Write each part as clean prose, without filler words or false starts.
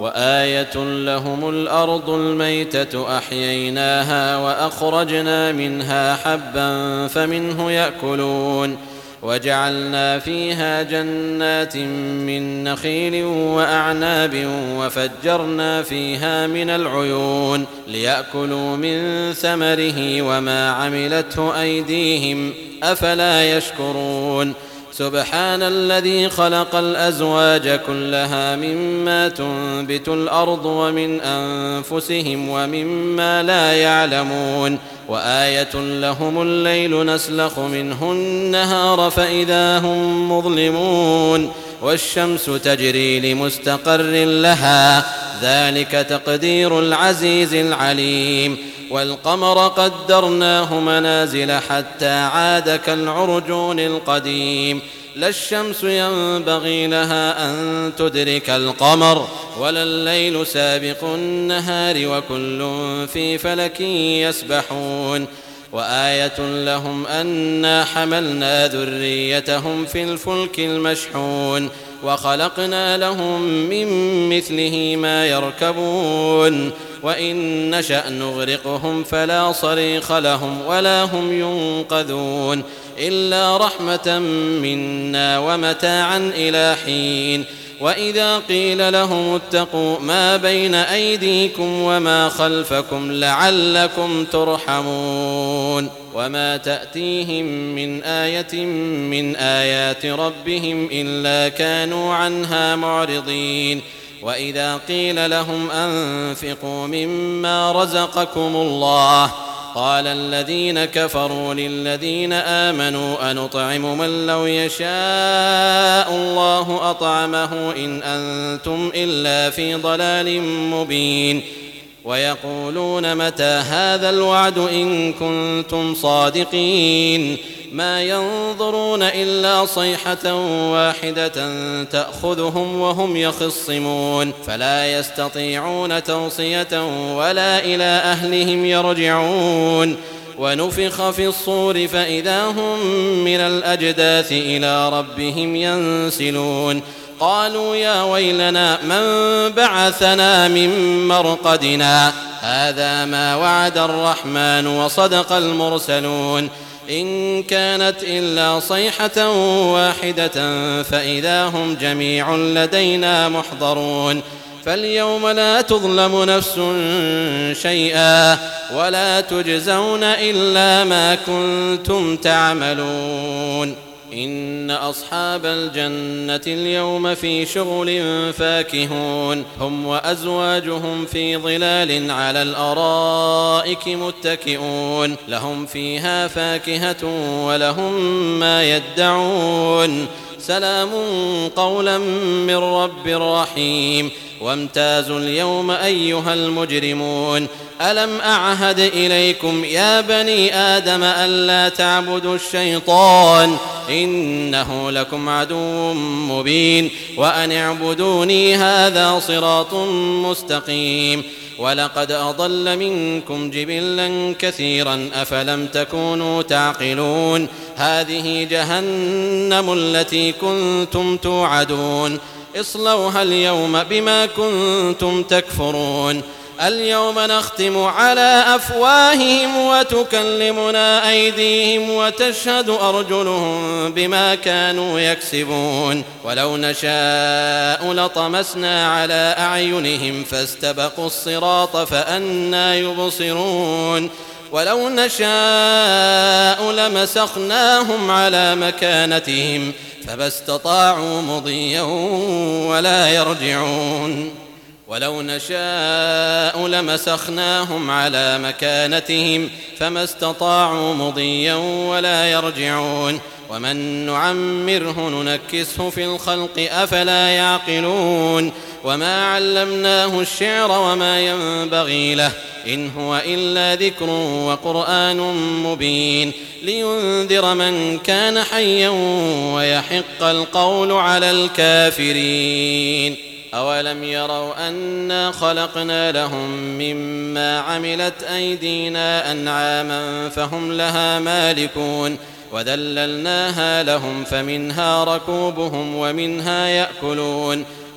وآية لهم الأرض الميتة أحييناها وأخرجنا منها حبا فمنه يأكلون وجعلنا فيها جنات من نخيل وأعناب وفجرنا فيها من العيون ليأكلوا من ثمره وما عملته أيديهم أفلا يشكرون سبحان الذي خلق الأزواج كلها مما تنبت الأرض ومن أنفسهم ومما لا يعلمون وآية لهم الليل نسلخ منه النهار فإذا هم مظلمون والشمس تجري لمستقر لها ذلك تقدير العزيز العليم والقمر قدرناه منازل حتى عاد كالعرجون القديم لا الشمس ينبغي لها أن تدرك القمر ولا الليل سابق النهار وكل في فلك يسبحون وآية لهم أنا حملنا ذريتهم في الفلك المشحون وخلقنا لهم من مثله ما يركبون وإن نشأ نغرقهم فلا صريخ لهم ولا هم ينقذون إلا رحمة منا ومتاعا إلى حين وإذا قيل لهم اتقوا ما بين أيديكم وما خلفكم لعلكم ترحمون وما تأتيهم من آية من آيات ربهم إلا كانوا عنها معرضين وإذا قيل لهم أنفقوا مما رزقكم الله قال الذين كفروا للذين آمنوا أنطعم من لو يشاء الله أطعمه إن أنتم إلا في ضلال مبين ويقولون متى هذا الوعد إن كنتم صادقين ما ينظرون إلا صيحة واحدة تأخذهم وهم يخصمون فلا يستطيعون توصية ولا إلى أهلهم يرجعون ونفخ في الصور فإذا هم من الأجداث إلى ربهم ينسلون قالوا يا ويلنا من بعثنا من مرقدنا هذا ما وعد الرحمن وصدق المرسلون إن كانت إلا صيحة واحدة فإذا هم جميع لدينا محضرون فاليوم لا تظلم نفس شيئا ولا تجزون إلا ما كنتم تعملون إن أصحاب الجنة اليوم في شغل فاكهون هم وأزواجهم في ظلال على الأرائك متكئون لهم فيها فاكهة ولهم ما يدعون سلام قولا من رب رحيم وامتازوا اليوم أيها المجرمون ألم أعهد إليكم يا بني آدم ألا تعبدوا الشيطان إنه لكم عدو مبين وأن اعبدوني هذا صراط مستقيم ولقد أضل منكم جبلا كثيرا أفلم تكونوا تعقلون هذه جهنم التي كنتم توعدون اصلوها اليوم بما كنتم تكفرون اليوم نختم على أفواههم وتكلمنا أيديهم وتشهد أرجلهم بما كانوا يكسبون ولو نشاء لطمسنا على أعينهم فاستبقوا الصراط فأنى يبصرون ولو نشاء لمسخناهم على مكانتهم فما استطاعوا مضيا ولا يرجعون ولو نشاء لمسخناهم على مكانتهم فما استطاعوا مضيا ولا يرجعون ومن نعمره ننكسه في الخلق أفلا يعقلون وما علمناه الشعر وما ينبغي له إن هو إلا ذكر وقرآن مبين لينذر من كان حيا ويحق القول على الكافرين أولم يروا أنا خلقنا لهم مما عملت أيدينا أنعاما فهم لها مالكون وذللناها لهم فمنها ركوبهم ومنها يأكلون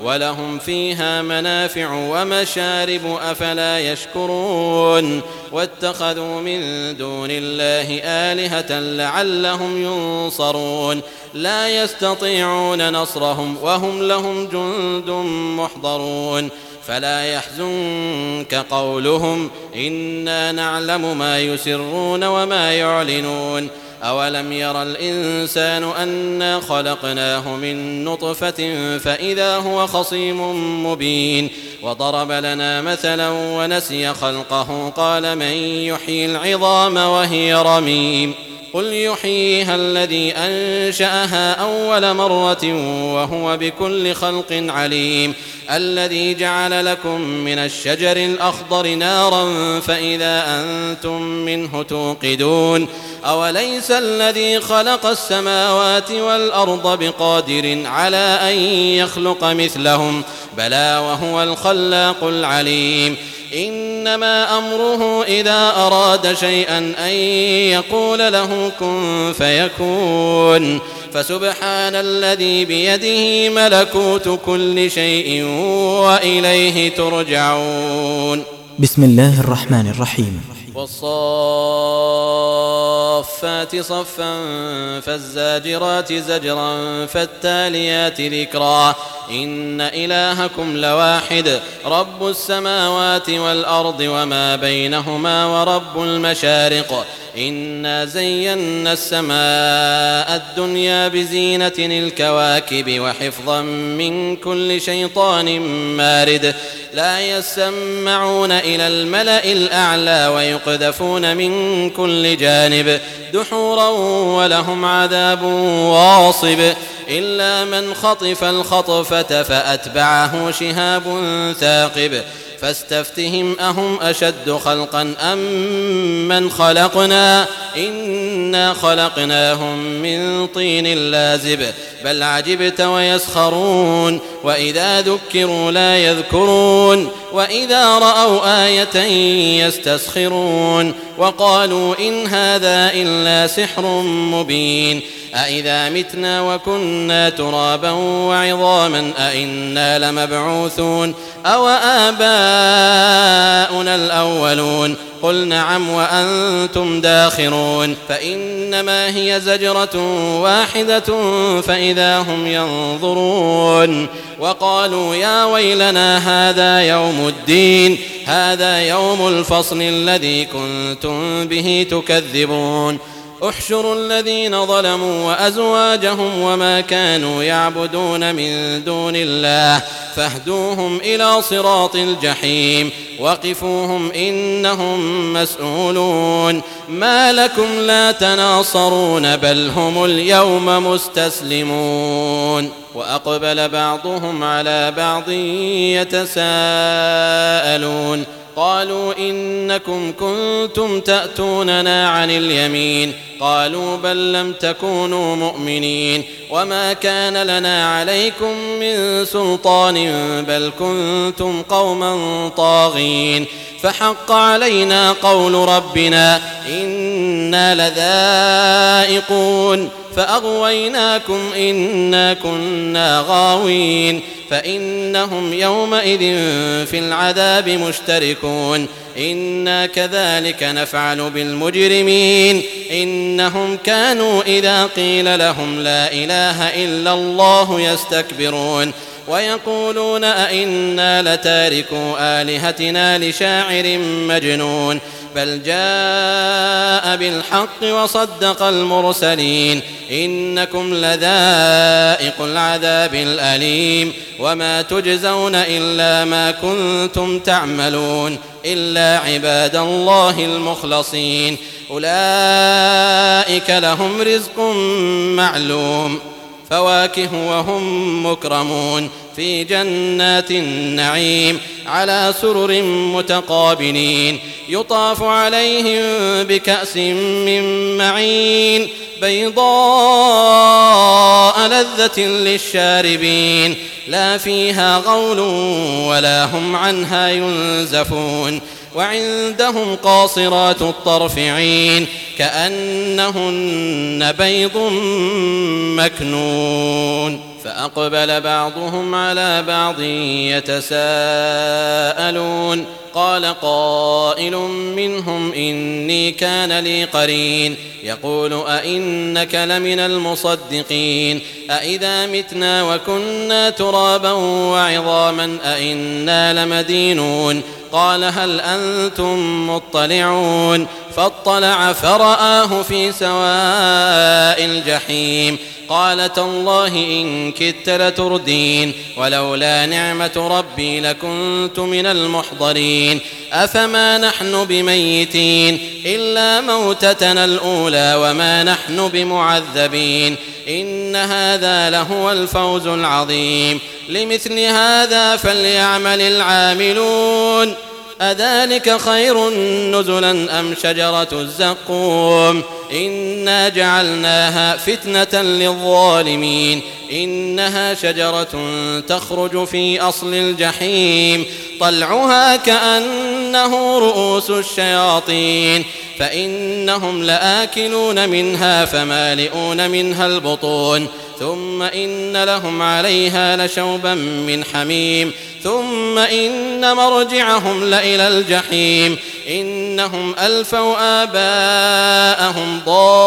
ولهم فيها منافع ومشارب أفلا يشكرون واتخذوا من دون الله آلهة لعلهم ينصرون لا يستطيعون نصرهم وهم لهم جند محضرون فلا يحزنك قولهم إنا نعلم ما يسرون وما يعلنون أولم ير الإنسان أنا خلقناه من نطفة فإذا هو خصيم مبين وضرب لنا مثلا ونسي خلقه قال من يحيي العظام وهي رميم قل يحييها الذي أنشأها أول مرة وهو بكل خلق عليم الذي جعل لكم من الشجر الأخضر نارا فإذا أنتم منه توقدون أوليس الذي خلق السماوات والأرض بقادر على أن يخلق مثلهم بلى وهو الخلاق العليم إنما أمره إذا أراد شيئا أن يقول له كن فيكون فسبحان الذي بيده ملكوت كل شيء وإليه ترجعون. بسم الله الرحمن الرحيم. والصافات صفا فالزاجرات زجرا فالتاليات ذكرا إن إلهكم لواحد رب السماوات والأرض وما بينهما ورب المشارق إنا زينا السماء الدنيا بزينة الكواكب وحفظا من كل شيطان مارد لا يسمعون إلى الملأ الأعلى ويقذفون من كل جانب دحورا ولهم عذاب واصب إلا من خطف الخطفة فأتبعه شهاب ثاقب فاستفتهم أهم أشد خلقا أم من خلقنا إنا خلقناهم من طين لازب بل عجبت ويسخرون وإذا ذكروا لا يذكرون وإذا رأوا آية يستسخرون وقالوا إن هذا إلا سحر مبين أإذا متنا وكنا ترابا وعظاما أإنا لمبعوثون أو آباؤنا الأولون قل نعم وأنتم داخرون فإنما هي زجرة واحدة فإذا هم ينظرون وقالوا يا ويلنا هذا يوم الدين هذا يوم الفصل الذي كنتم به تكذبون احشروا الذين ظلموا وأزواجهم وما كانوا يعبدون من دون الله فاهدوهم إلى صراط الجحيم وقفوهم إنهم مسؤولون ما لكم لا تناصرون بل هم اليوم مستسلمون وأقبل بعضهم على بعض يتساءلون قالوا إنكم كنتم تأتوننا عن اليمين قالوا بل لم تكونوا مؤمنين وما كان لنا عليكم من سلطان بل كنتم قوما طاغين فحق علينا قول ربنا إنا لذائقون فأغويناكم إنا كنا غاوين فإنهم يومئذ في العذاب مشتركون إنا كذلك نفعل بالمجرمين إنهم كانوا إذا قيل لهم لا إله إلا الله يستكبرون ويقولون أئنا لتاركو آلهتنا لشاعر مجنون بل جاء بالحق وصدق المرسلين إنكم لذائق العذاب الأليم وما تجزون إلا ما كنتم تعملون إلا عباد الله المخلصين أولئك لهم رزق معلوم فواكه وهم مكرمون في جنات النعيم على سرر متقابلين يطاف عليهم بكأس من معين بيضاء لذة للشاربين لا فيها غول ولا هم عنها ينزفون وعندهم قاصرات الطرف عين كأنهن بيض مكنون فأقبل بعضهم على بعض يتساءلون قال قائل منهم إني كان لي قرين يقول أئنك لمن المصدقين أئذا متنا وكنا ترابا وعظاما أئنا لمدينون قال هل أنتم مطلعون فاطلع فرآه في سواء الجحيم قال تالله إن كدت لتردين ولولا نعمة ربي لكنت من المحضرين أفما نحن بميتين إلا موتتنا الأولى وما نحن بمعذبين إن هذا لهو الفوز العظيم لمثل هذا فليعمل العاملون أذلك خير نزلا أم شجرة الزقوم إنا جعلناها فتنة للظالمين إنها شجرة تخرج في أصل الجحيم طلعها كأنه رؤوس الشياطين فإنهم لآكلون منها فمالئون منها البطون ثم إن لهم عليها لشوبا من حميم ثم إن مرجعهم لإلى الجحيم إنهم ألفوا آباءهم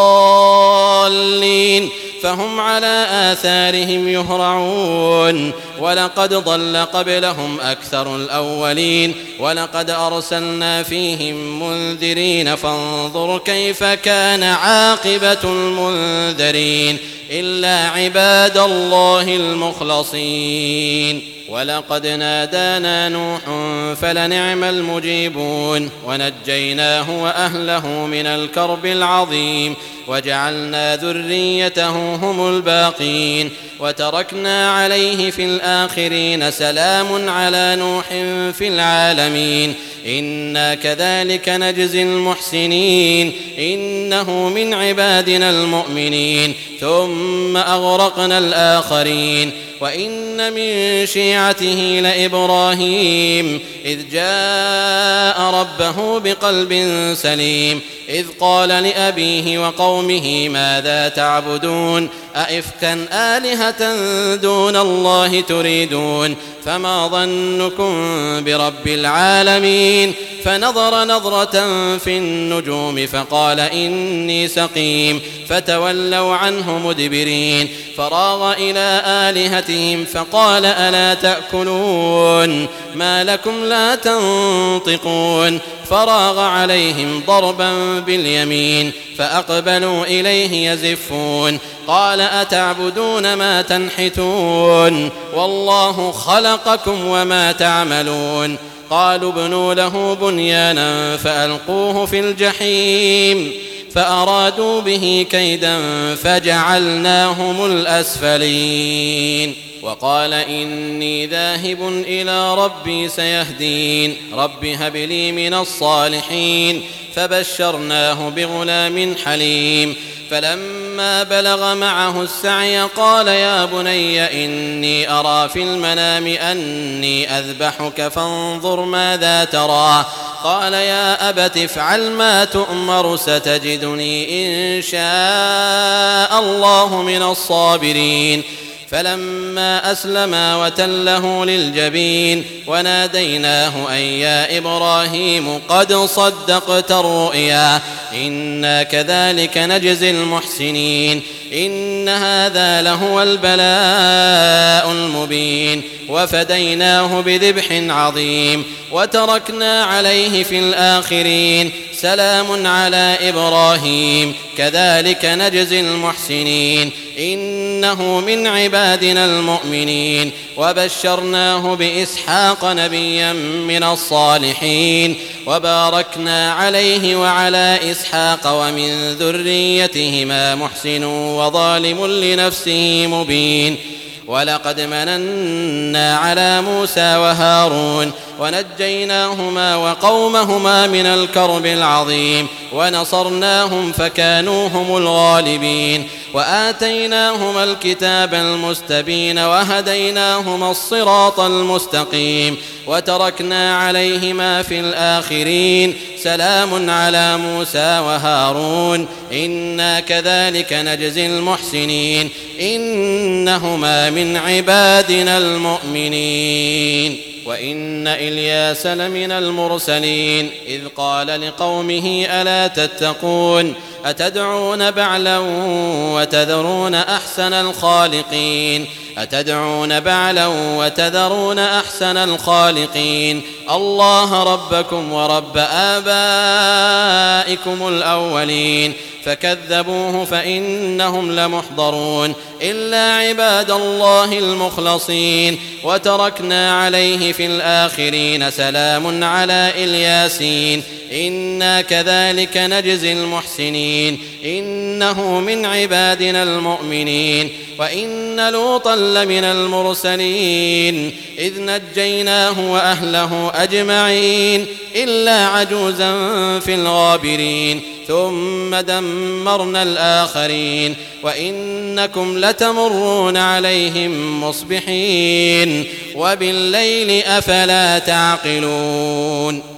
ضالين فهم على آثارهم يهرعون ولقد ضل قبلهم أكثر الأولين ولقد أرسلنا فيهم منذرين فانظر كيف كان عاقبة المنذرين إلا عباد الله المخلصين ولقد نادانا نوح فلنعم المجيبون ونجيناه وأهله من الكرب العظيم وجعلنا ذريته هم الباقين وتركنا عليه في الآخرين سلام على نوح في العالمين إنا كذلك نجزي المحسنين إنه من عبادنا المؤمنين ثم أغرقنا الآخرين وإن من شيعته لإبراهيم إذ جاء ربه بقلب سليم إذ قال لأبيه وقومه ماذا تعبدون أئفكا آلهة دون الله تريدون فما ظنكم برب العالمين فنظر نظرة في النجوم فقال إني سقيم فتولوا عنه مدبرين فراغ إلى آلهتهم فقال ألا تأكلون ما لكم لا تنطقون فراغ عليهم ضربا باليمين فأقبلوا إليه يزفون قال أتعبدون ما تنحتون والله خلقكم وما تعملون قالوا ابنوا له بنيانا فألقوه في الجحيم فأرادوا به كيدا فجعلناهم الأسفلين وقال إني ذاهب إلى ربي سيهدين رب هب لي من الصالحين فبشرناه بغلام حليم فلما بلغ معه السعي قال يا بني إني أرى في المنام أني أذبحك فانظر ماذا ترى قال يا أبت افعل ما تؤمر ستجدني إن شاء الله من الصابرين فلما أسلما وتله للجبين وناديناه أن يا إبراهيم قد صدقت الرؤيا إنا كذلك نجزي المحسنين إن هذا لهو البلاء المبين وفديناه بذبح عظيم وتركنا عليه في الآخرين سلام على إبراهيم كذلك نجزي المحسنين إنه من عبادنا المؤمنين وبشرناه بإسحاق نبيا من الصالحين وباركنا عليه وعلى إسحاق ومن ذريتهما محسن وظالم لنفسه مبين ولقد مننا على موسى وهارون ونجيناهما وقومهما من الكرب العظيم ونصرناهم فكانوا هم الغالبين وآتيناهما الكتاب المستبين وهديناهما الصراط المستقيم وتركنا عليهما في الآخرين سلام على موسى وهارون إنا كذلك نجزي المحسنين إنهما من عبادنا المؤمنين وإن إلياس لمن المرسلين إذ قال لقومه ألا تتقون أتدعون بعلا وتذرون أحسن الخالقين الله ربكم ورب آبائكم الأولين فكذبوه فإنهم لمحضرون إلا عباد الله المخلصين وتركنا عليه في الآخرين سلام على الياسين إنا كذلك نجزي المحسنين إنه من عبادنا المؤمنين وإن لوطا لمن المرسلين إذ نجيناه وأهله أجمعين إلا عجوزا في الغابرين ثم دمرنا الآخرين وإنكم لتمرون عليهم مصبحين وبالليل أفلا تعقلون